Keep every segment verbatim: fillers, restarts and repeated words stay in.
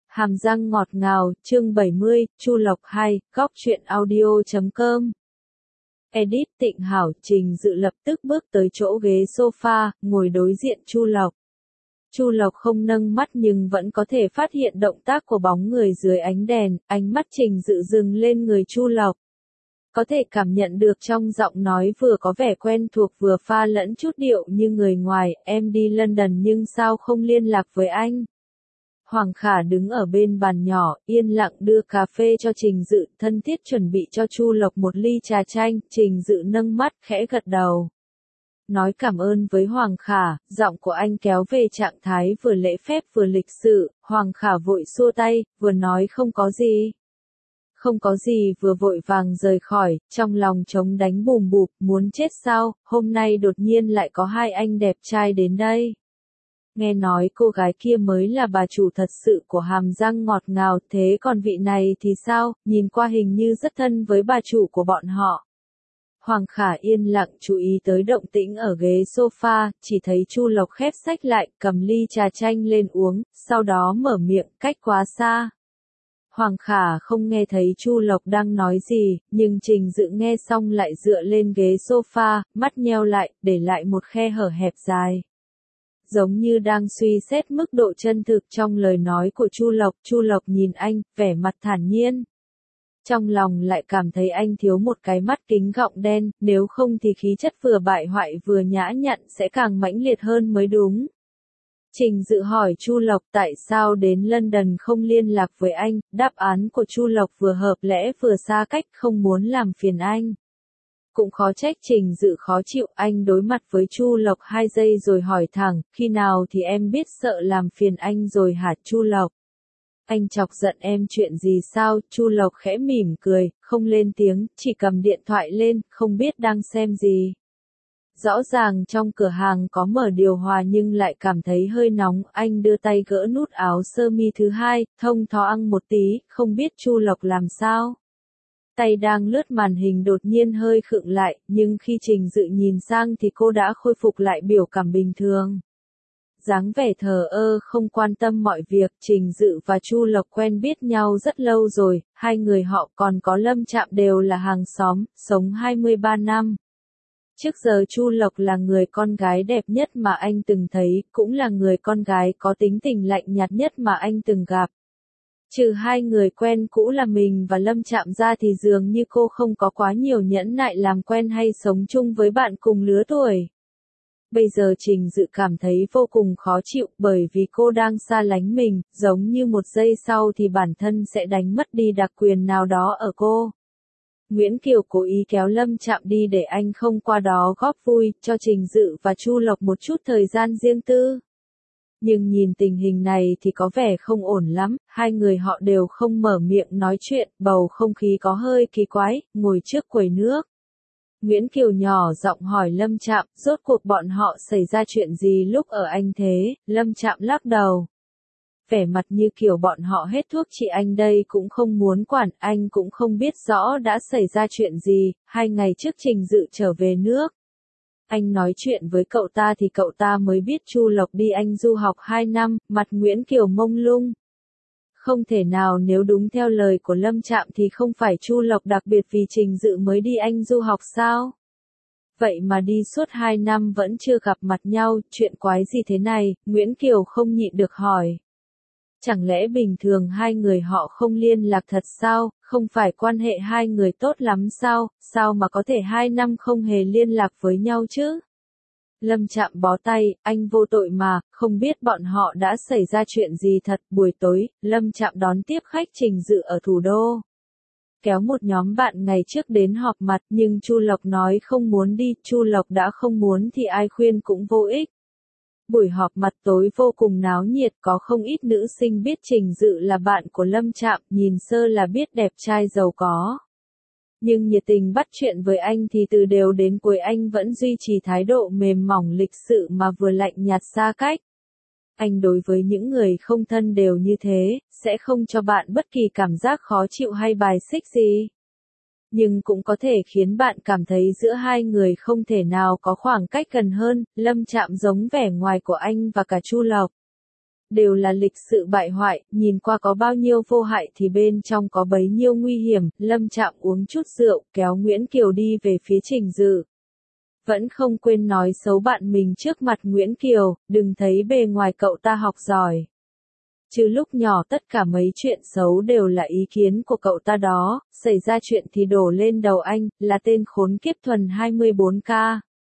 Hàm răng ngọt ngào, chương bảy mươi, Chu Lộc hai, góc truyện audio chấm com. Edit Tịnh Hảo, Trình Dự lập tức bước tới chỗ ghế sofa, ngồi đối diện Chu Lộc. Chu Lộc không nâng mắt nhưng vẫn có thể phát hiện động tác của bóng người dưới ánh đèn, ánh mắt Trình Dự dừng lên người Chu Lộc. Có thể cảm nhận được trong giọng nói vừa có vẻ quen thuộc vừa pha lẫn chút điệu như người ngoài, em đi London nhưng sao không liên lạc với anh? Hoàng Khả đứng ở bên bàn nhỏ, yên lặng đưa cà phê cho Trình Dự, thân thiết chuẩn bị cho Chu Lộc một ly trà chanh, Trình Dự nâng mắt, khẽ gật đầu. Nói cảm ơn với Hoàng Khả, giọng của anh kéo về trạng thái vừa lễ phép vừa lịch sự, Hoàng Khả vội xua tay, vừa nói không có gì. Không có gì vừa vội vàng rời khỏi, trong lòng trống đánh bùm bụp, muốn chết sao, hôm nay đột nhiên lại có hai anh đẹp trai đến đây. Nghe nói cô gái kia mới là bà chủ thật sự của hàm răng ngọt ngào, thế còn vị này thì sao, nhìn qua hình như rất thân với bà chủ của bọn họ. Hoàng Khả yên lặng chú ý tới động tĩnh ở ghế sofa, chỉ thấy Chu Lộc khép sách lại, cầm ly trà chanh lên uống, sau đó mở miệng, cách quá xa. Hoàng Khả không nghe thấy Chu Lộc đang nói gì, nhưng Trình Dự nghe xong lại dựa lên ghế sofa, mắt nheo lại, để lại một khe hở hẹp dài. Giống như đang suy xét mức độ chân thực trong lời nói của Chu Lộc, Chu Lộc nhìn anh, vẻ mặt thản nhiên. Trong lòng lại cảm thấy anh thiếu một cái mắt kính gọng đen, nếu không thì khí chất vừa bại hoại vừa nhã nhặn sẽ càng mãnh liệt hơn mới đúng. Trình Dự hỏi Chu Lộc tại sao đến London không liên lạc với anh, đáp án của Chu Lộc vừa hợp lẽ vừa xa cách, không muốn làm phiền anh. Cũng khó trách Trình Dự khó chịu, anh đối mặt với Chu Lộc hai giây rồi hỏi thẳng, khi nào thì em biết sợ làm phiền anh rồi hả Chu Lộc? Anh chọc giận em chuyện gì sao? Chu Lộc khẽ mỉm cười, không lên tiếng, chỉ cầm điện thoại lên, không biết đang xem gì. Rõ ràng trong cửa hàng có mở điều hòa nhưng lại cảm thấy hơi nóng, anh đưa tay gỡ nút áo sơ mi thứ hai, thông thoáng một tí, không biết Chu Lộc làm sao. Tay đang lướt màn hình đột nhiên hơi khựng lại, nhưng khi Trình Dự nhìn sang thì cô đã khôi phục lại biểu cảm bình thường. Dáng vẻ thờ ơ không quan tâm mọi việc, Trình Dự và Chu Lộc quen biết nhau rất lâu rồi, hai người họ còn có Lâm Trạm đều là hàng xóm, sống hai mươi ba năm. Trước giờ Chu Lộc là người con gái đẹp nhất mà anh từng thấy, cũng là người con gái có tính tình lạnh nhạt nhất mà anh từng gặp. Trừ hai người quen cũ là mình và Lâm Trạm ra thì dường như cô không có quá nhiều nhẫn nại làm quen hay sống chung với bạn cùng lứa tuổi. Bây giờ Trình Dự cảm thấy vô cùng khó chịu bởi vì cô đang xa lánh mình, giống như một giây sau thì bản thân sẽ đánh mất đi đặc quyền nào đó ở cô. Nguyễn Kiều cố ý kéo Lâm Trạm đi để anh không qua đó góp vui, cho Trình Dự và Chu Lộc một chút thời gian riêng tư. Nhưng nhìn tình hình này thì có vẻ không ổn lắm, hai người họ đều không mở miệng nói chuyện, bầu không khí có hơi kỳ quái, ngồi trước quầy nước. Nguyễn Kiều nhỏ giọng hỏi Lâm Trạm, rốt cuộc bọn họ xảy ra chuyện gì lúc ở anh thế, Lâm Trạm lắc đầu. Vẻ mặt như kiểu bọn họ hết thuốc chị anh đây cũng không muốn quản, anh cũng không biết rõ đã xảy ra chuyện gì, hai ngày trước Trình Dự trở về nước. Anh nói chuyện với cậu ta thì cậu ta mới biết Chu Lộc đi Anh du học hai năm, mặt Nguyễn Kiều mông lung. Không thể nào, nếu đúng theo lời của Lâm Trạm thì không phải Chu Lộc đặc biệt vì Trình Dự mới đi Anh du học sao? Vậy mà đi suốt hai năm vẫn chưa gặp mặt nhau, chuyện quái gì thế này, Nguyễn Kiều không nhịn được hỏi. Chẳng lẽ bình thường hai người họ không liên lạc thật sao, không phải quan hệ hai người tốt lắm sao, sao mà có thể hai năm không hề liên lạc với nhau chứ? Lâm Trạm bó tay, anh vô tội mà, không biết bọn họ đã xảy ra chuyện gì thật. Buổi tối, Lâm Trạm đón tiếp khách Trình Dự ở thủ đô. Kéo một nhóm bạn ngày trước đến họp mặt nhưng Chu Lộc nói không muốn đi, Chu Lộc đã không muốn thì ai khuyên cũng vô ích. Buổi họp mặt tối vô cùng náo nhiệt, có không ít nữ sinh biết Trình Dự là bạn của Lâm Trạm, nhìn sơ là biết đẹp trai giàu có. Nhưng nhiệt tình bắt chuyện với anh thì từ đầu đến cuối anh vẫn duy trì thái độ mềm mỏng lịch sự mà vừa lạnh nhạt xa cách. Anh đối với những người không thân đều như thế, sẽ không cho bạn bất kỳ cảm giác khó chịu hay bài xích gì. Nhưng cũng có thể khiến bạn cảm thấy giữa hai người không thể nào có khoảng cách gần hơn, Lâm Trạm giống vẻ ngoài của anh và cả Chu Lộc. đều là lịch sự bại hoại, nhìn qua có bao nhiêu vô hại thì bên trong có bấy nhiêu nguy hiểm. Lâm Trạm uống chút rượu, kéo Nguyễn Kiều đi về phía Trình Dự. Vẫn không quên nói xấu bạn mình trước mặt Nguyễn Kiều, đừng thấy bề ngoài cậu ta học giỏi. Chứ lúc nhỏ tất cả mấy chuyện xấu đều là ý kiến của cậu ta đó, xảy ra chuyện thì đổ lên đầu anh, là tên khốn kiếp thuần hai mươi bốn K.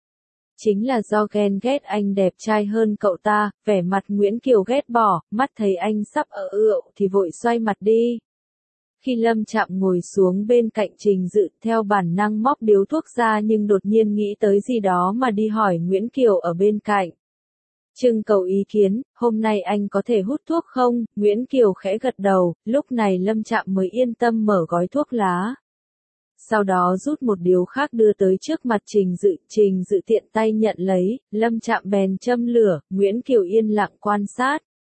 Chính là do ghen ghét anh đẹp trai hơn cậu ta, vẻ mặt Nguyễn Kiều ghét bỏ, mắt thấy anh sắp ở ựu thì vội xoay mặt đi. Khi Lâm Trạm ngồi xuống bên cạnh Trình Dự, theo bản năng móc điếu thuốc ra nhưng đột nhiên nghĩ tới gì đó mà đi hỏi Nguyễn Kiều ở bên cạnh. Trưng cầu ý kiến, hôm nay anh có thể hút thuốc không? Nguyễn Kiều khẽ gật đầu, lúc này Lâm Trạm mới yên tâm mở gói thuốc lá. Sau đó rút một điếu khác đưa tới trước mặt Trình Dự, Trình Dự tiện tay nhận lấy, Lâm Trạm bèn châm lửa, Nguyễn Kiều yên lặng quan sát.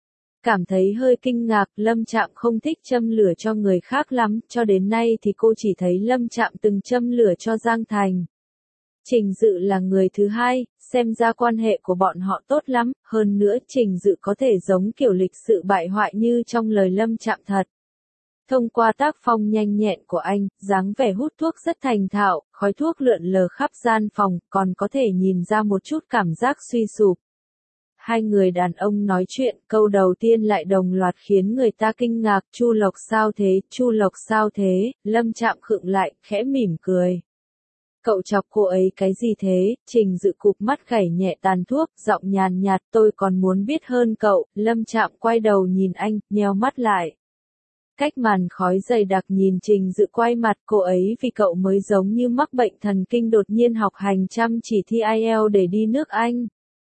Cảm thấy hơi kinh ngạc, Lâm Trạm không thích châm lửa cho người khác lắm, cho đến nay thì cô chỉ thấy Lâm Trạm từng châm lửa cho Giang Thành. Trình Dự là người thứ hai, xem ra quan hệ của bọn họ tốt lắm, hơn nữa Trình Dự có thể giống kiểu lịch sự bại hoại như trong lời Lâm Trạm thật. Thông qua tác phong nhanh nhẹn của anh, dáng vẻ hút thuốc rất thành thạo, khói thuốc lượn lờ khắp gian phòng, còn có thể nhìn ra một chút cảm giác suy sụp. Hai người đàn ông nói chuyện, câu đầu tiên lại đồng loạt khiến người ta kinh ngạc, Chu Lộc sao thế, Chu Lộc sao thế, Lâm Trạm khựng lại, khẽ mỉm cười. Cậu chọc cô ấy cái gì thế? Trình Dự cụp mắt gảy nhẹ tàn thuốc, giọng nhàn nhạt, tôi còn muốn biết hơn cậu. Lâm Trạm quay đầu nhìn anh, nheo mắt lại. Cách màn khói dày đặc nhìn Trình Dự quay mặt, cô ấy vì cậu mới giống như mắc bệnh thần kinh đột nhiên học hành chăm chỉ thi ai eo để đi nước Anh.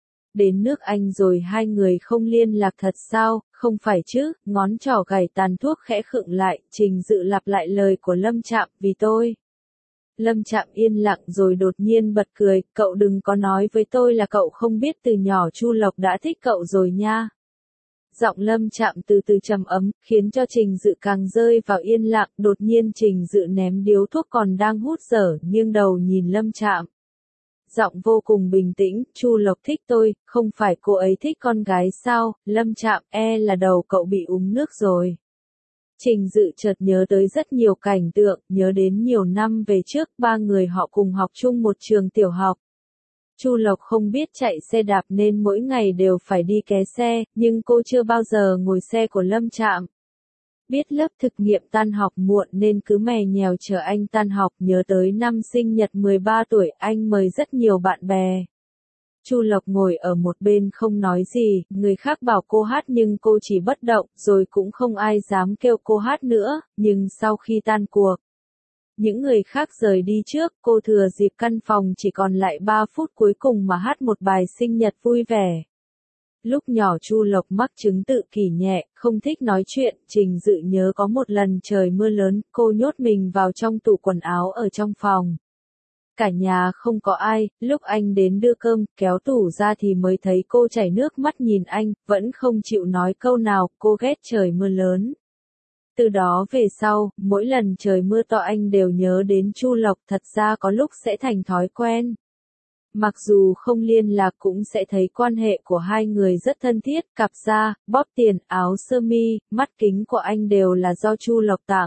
Đến nước Anh rồi hai người không liên lạc thật sao? Không phải chứ? Ngón trỏ gảy tàn thuốc khẽ khựng lại, Trình Dự lặp lại lời của Lâm Trạm, vì tôi. Lâm Trạm yên lặng rồi đột nhiên bật cười, cậu đừng có nói với tôi là cậu không biết từ nhỏ Chu Lộc đã thích cậu rồi nha. Giọng Lâm Trạm từ từ trầm ấm, khiến cho Trình Dự càng rơi vào yên lặng, đột nhiên Trình Dự ném điếu thuốc còn đang hút dở, nghiêng đầu nhìn Lâm Trạm. Giọng vô cùng bình tĩnh, Chu Lộc thích tôi, không phải cô ấy thích con gái sao? Lâm Trạm, e là đầu cậu bị uống nước rồi. Trình Dự chợt nhớ tới rất nhiều cảnh tượng, nhớ đến nhiều năm về trước, ba người họ cùng học chung một trường tiểu học. Chu Lộc không biết chạy xe đạp nên mỗi ngày đều phải đi ké xe, nhưng cô chưa bao giờ ngồi xe của Lâm Trạm. Biết lớp thực nghiệm tan học muộn nên cứ mè nhèo chờ anh tan học, nhớ tới năm sinh nhật mười ba tuổi, anh mời rất nhiều bạn bè. Chu Lộc ngồi ở một bên không nói gì, người khác bảo cô hát nhưng cô chỉ bất động, rồi cũng không ai dám kêu cô hát nữa, nhưng sau khi tan cuộc, những người khác rời đi trước, cô thừa dịp căn phòng chỉ còn lại ba phút cuối cùng mà hát một bài sinh nhật vui vẻ. Lúc nhỏ Chu Lộc mắc chứng tự kỷ nhẹ, không thích nói chuyện, Trình Dự nhớ có một lần trời mưa lớn, cô nhốt mình vào trong tủ quần áo ở trong phòng. Cả nhà không có ai, lúc anh đến đưa cơm, kéo tủ ra thì mới thấy cô chảy nước mắt nhìn anh, vẫn không chịu nói câu nào, cô ghét trời mưa lớn. Từ đó về sau, mỗi lần trời mưa to anh đều nhớ đến Chu Lộc, thật ra có lúc sẽ thành thói quen. Mặc dù không liên lạc cũng sẽ thấy quan hệ của hai người rất thân thiết, cặp da, bóp tiền, áo sơ mi, mắt kính của anh đều là do Chu Lộc tặng.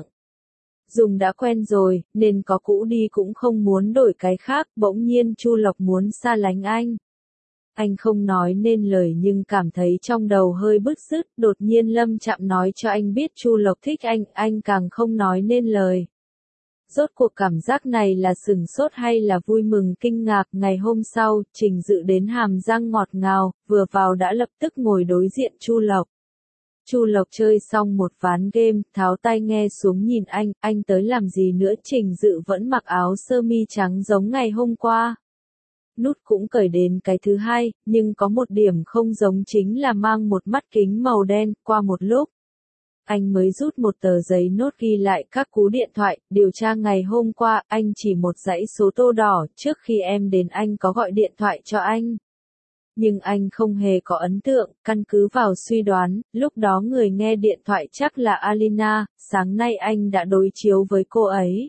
Dùng đã quen rồi, nên có cũ đi cũng không muốn đổi cái khác, bỗng nhiên Chu Lộc muốn xa lánh anh. Anh không nói nên lời nhưng cảm thấy trong đầu hơi bứt rứt, đột nhiên Lâm Trạm nói cho anh biết Chu Lộc thích anh, anh càng không nói nên lời. Rốt cuộc cảm giác này là sửng sốt hay là vui mừng kinh ngạc, ngày hôm sau, Trình Dự đến hàm răng ngọt ngào, vừa vào đã lập tức ngồi đối diện Chu Lộc. Chu Lộc chơi xong một ván game, tháo tai nghe xuống nhìn anh, anh tới làm gì nữa? Trình Dự vẫn mặc áo sơ mi trắng giống ngày hôm qua. Nút cũng cởi đến cái thứ hai, nhưng có một điểm không giống chính là mang một mắt kính màu đen, qua một lúc. Anh mới rút một tờ giấy nốt ghi lại các cú điện thoại, điều tra ngày hôm qua, anh chỉ một dãy số tô đỏ, trước khi em đến anh có gọi điện thoại cho anh. Nhưng anh không hề có ấn tượng, căn cứ vào suy đoán, lúc đó người nghe điện thoại chắc là Alina, sáng nay anh đã đối chiếu với cô ấy.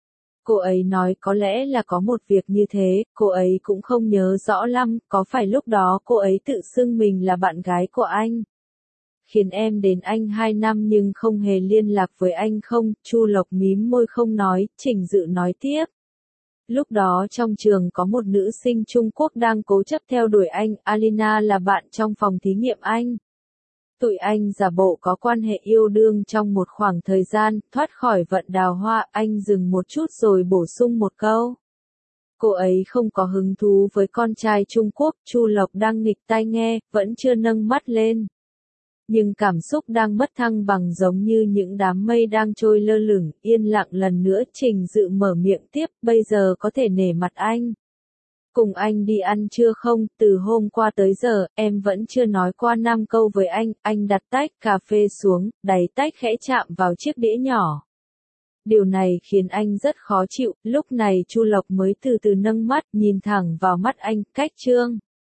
Cô ấy nói có lẽ là có một việc như thế, cô ấy cũng không nhớ rõ lắm, có phải lúc đó cô ấy tự xưng mình là bạn gái của anh. khiến em đến Anh hai năm nhưng không hề liên lạc với anh không? Chu Lộc mím môi không nói, Trình Dự nói tiếp. Lúc đó trong trường có một nữ sinh Trung Quốc đang cố chấp theo đuổi anh, Alina là bạn trong phòng thí nghiệm anh. Tụi anh giả bộ có quan hệ yêu đương trong một khoảng thời gian, thoát khỏi vận đào hoa, anh dừng một chút rồi bổ sung một câu. Cô ấy không có hứng thú với con trai Trung Quốc, Chu Lộc đang nghịch tai nghe, vẫn chưa nâng mắt lên. Nhưng cảm xúc đang mất thăng bằng giống như những đám mây đang trôi lơ lửng, yên lặng lần nữa Trình Dự mở miệng tiếp, bây giờ có thể nể mặt anh. Cùng anh đi ăn trưa không, từ hôm qua tới giờ, em vẫn chưa nói qua năm câu với anh, anh đặt tách cà phê xuống, đáy tách khẽ chạm vào chiếc đĩa nhỏ. Điều này khiến anh rất khó chịu, lúc này Chu Lộc mới từ từ nâng mắt, nhìn thẳng vào mắt anh, cách Trương.